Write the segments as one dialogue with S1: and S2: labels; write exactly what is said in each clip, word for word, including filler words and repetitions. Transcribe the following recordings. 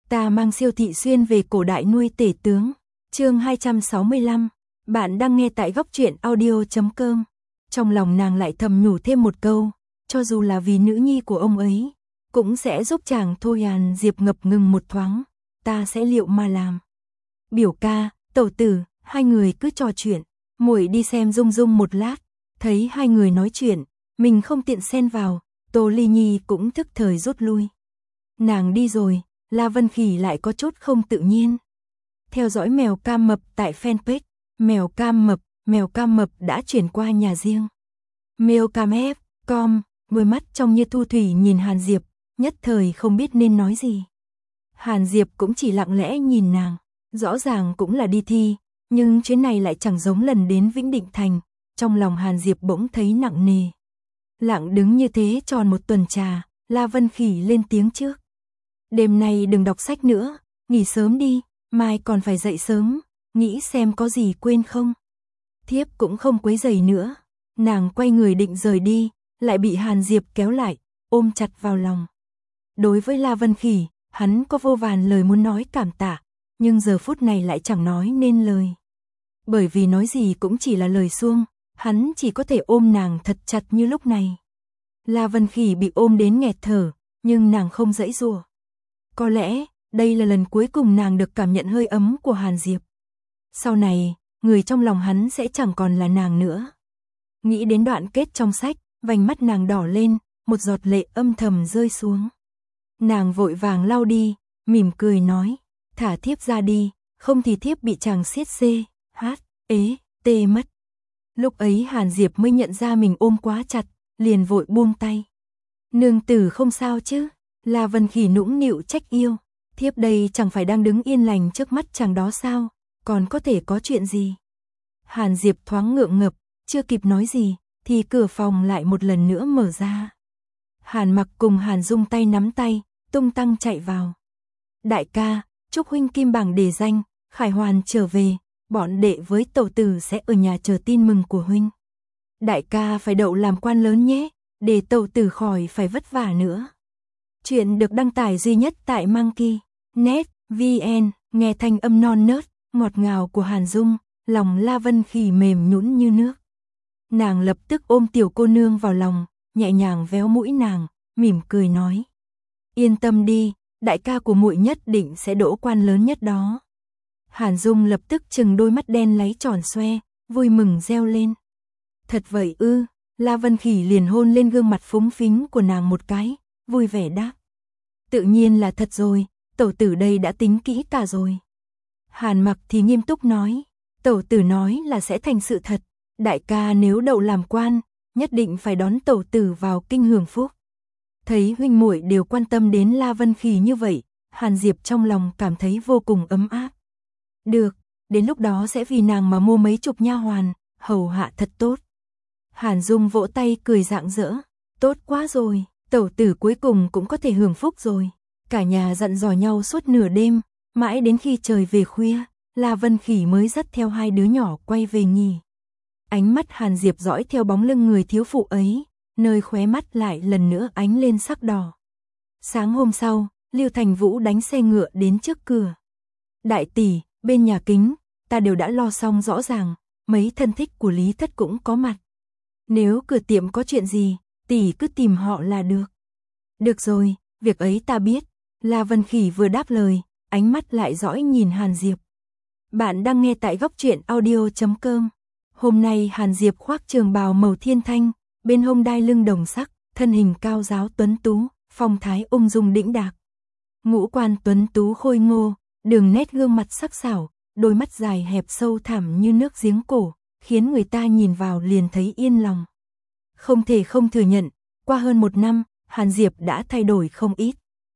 S1: Ta mang siêu thị xuyên về cổ đại nuôi tể tướng. Chương hai trăm sáu mươi lăm. Bạn đang nghe tại góc truyện audio chấm com. Trong lòng nàng lại thầm nhủ thêm một câu, cho dù là vì nữ nhi của ông ấy, cũng sẽ giúp chàng thôi. Hàn Diệp ngập ngừng một thoáng, ta sẽ liệu mà làm. Biểu ca, tẩu tử, hai người cứ trò chuyện, muội đi xem Dung Dung một lát. Thấy hai người nói chuyện, mình không tiện xen vào, Tô Ly Nhi cũng thức thời rút lui. Nàng đi rồi, La Vân Khỉ lại có chút không tự nhiên. Theo dõi mèo cam mập tại fanpage, mèo cam mập, mèo cam mập đã chuyển qua nhà riêng. Meowcam ép com, đôi mắt trong như thu thủy nhìn Hàn Diệp, nhất thời không biết nên nói gì. Hàn Diệp cũng chỉ lặng lẽ nhìn nàng, rõ ràng cũng là đi thi, nhưng chuyến này lại chẳng giống lần đến Vĩnh Định Thành, trong lòng Hàn Diệp bỗng thấy nặng nề. Lặng đứng như thế tròn một tuần trà, La Vân Khỉ lên tiếng trước. Đêm nay đừng đọc sách nữa, nghỉ sớm đi, mai còn phải dậy sớm, nghĩ xem có gì quên không. Thiếp cũng không quấy rầy nữa. Nàng quay người định rời đi, lại bị Hàn Diệp kéo lại, ôm chặt vào lòng. Đối với La Vân Khỉ, hắn có vô vàn lời muốn nói cảm tạ, nhưng giờ phút này lại chẳng nói nên lời. Bởi vì nói gì cũng chỉ là lời suông, hắn chỉ có thể ôm nàng thật chặt như lúc này. La Vân Khỉ bị ôm đến nghẹt thở, nhưng nàng không giãy giụa. Có lẽ, đây là lần cuối cùng nàng được cảm nhận hơi ấm của Hàn Diệp. Sau này, người trong lòng hắn sẽ chẳng còn là nàng nữa. Nghĩ đến đoạn kết trong sách, vành mắt nàng đỏ lên, một giọt lệ âm thầm rơi xuống. Nàng vội vàng lau đi, mỉm cười nói, thả thiếp ra đi, không thì thiếp bị chàng siết xê, hát, ế, tê mất. Lúc ấy Hàn Diệp mới nhận ra mình ôm quá chặt, liền vội buông tay. Nương tử không sao chứ? La Vân Khỉ nũng nịu trách yêu, thiếp đây chẳng phải đang đứng yên lành trước mắt chàng đó sao, còn có thể có chuyện gì? Hàn Diệp thoáng ngượng ngập, chưa kịp nói gì, thì cửa phòng lại một lần nữa mở ra. Hàn Mặc cùng Hàn Dung tay nắm tay, tung tăng chạy vào. Đại ca, chúc huynh kim bảng đề danh, khải hoàn trở về, bọn đệ với tẩu tử sẽ ở nhà chờ tin mừng của huynh. Đại ca phải đậu làm quan lớn nhé, để tẩu tử khỏi phải vất vả nữa. Chuyện được đăng tải duy nhất tại Monkey chấm net vn, nghe thanh âm non nớt, ngọt ngào của Hàn Dung, lòng La Vân Khỉ mềm nhũn như nước. Nàng lập tức ôm tiểu cô nương vào lòng, nhẹ nhàng véo mũi nàng, mỉm cười nói. Yên tâm đi, đại ca của muội nhất định sẽ đỗ quan lớn nhất đó. Hàn Dung lập tức trừng đôi mắt đen láy tròn xoe, vui mừng reo lên. Thật vậy ư? La Vân Khỉ liền hôn lên gương mặt phúng phính của nàng một cái, vui vẻ đáp. Tự nhiên là thật rồi, tẩu tử đây đã tính kỹ cả rồi. Hàn Mặc thì nghiêm túc nói, tẩu tử nói là sẽ thành sự thật, đại ca nếu đậu làm quan, nhất định phải đón tẩu tử vào kinh hưởng phúc. Thấy huynh muội đều quan tâm đến La Vân Khỉ như vậy, Hàn Diệp trong lòng cảm thấy vô cùng ấm áp. Được, đến lúc đó sẽ vì nàng mà mua mấy chục nha hoàn, hầu hạ thật tốt. Hàn Dung vỗ tay cười rạng rỡ, tốt quá rồi, tẩu tử cuối cùng cũng có thể hưởng phúc rồi. Cả nhà dặn dò nhau suốt nửa đêm, mãi đến khi trời về khuya, La Vân Khỉ mới dắt theo hai đứa nhỏ quay về nghỉ. Ánh mắt Hàn Diệp dõi theo bóng lưng người thiếu phụ ấy, nơi khóe mắt lại lần nữa ánh lên sắc đỏ. Sáng hôm sau, Lưu Thành Vũ đánh xe ngựa đến trước cửa. Đại tỷ, bên nhà Kính, ta đều đã lo xong rõ ràng, mấy thân thích của Lý Thất cũng có mặt. Nếu cửa tiệm có chuyện gì, tỷ cứ tìm họ là được. Được rồi, việc ấy ta biết. La Vân Khỉ vừa đáp lời, ánh mắt lại dõi nhìn Hàn Diệp. Bạn đang nghe tại góc truyện audio chấm com. Hôm nay Hàn Diệp khoác trường bào màu thiên thanh, bên hông đai lưng đồng sắc, thân hình cao giáo tuấn tú, phong thái ung dung đĩnh đạc. Ngũ quan tuấn tú khôi ngô, đường nét gương mặt sắc sảo, đôi mắt dài hẹp sâu thẳm như nước giếng cổ, khiến người ta nhìn vào liền thấy yên lòng. Không thể không thừa nhận, qua hơn một năm, Hàn Diệp đã thay đổi không ít.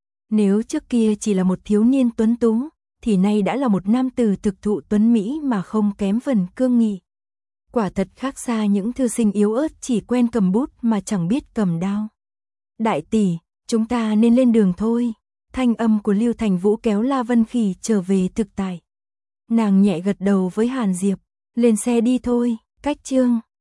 S1: Nếu trước kia chỉ là một thiếu niên tuấn tú, thì nay đã là một nam tử thực thụ tuấn mỹ mà không kém phần cương nghị. Quả thật khác xa những thư sinh yếu ớt chỉ quen cầm bút mà chẳng biết cầm đao. Đại tỷ, chúng ta nên lên đường thôi. Thanh âm của Lưu Thành Vũ kéo La Vân Khỉ trở về thực tại. Nàng nhẹ gật đầu với Hàn Diệp, lên xe đi thôi. Cách chương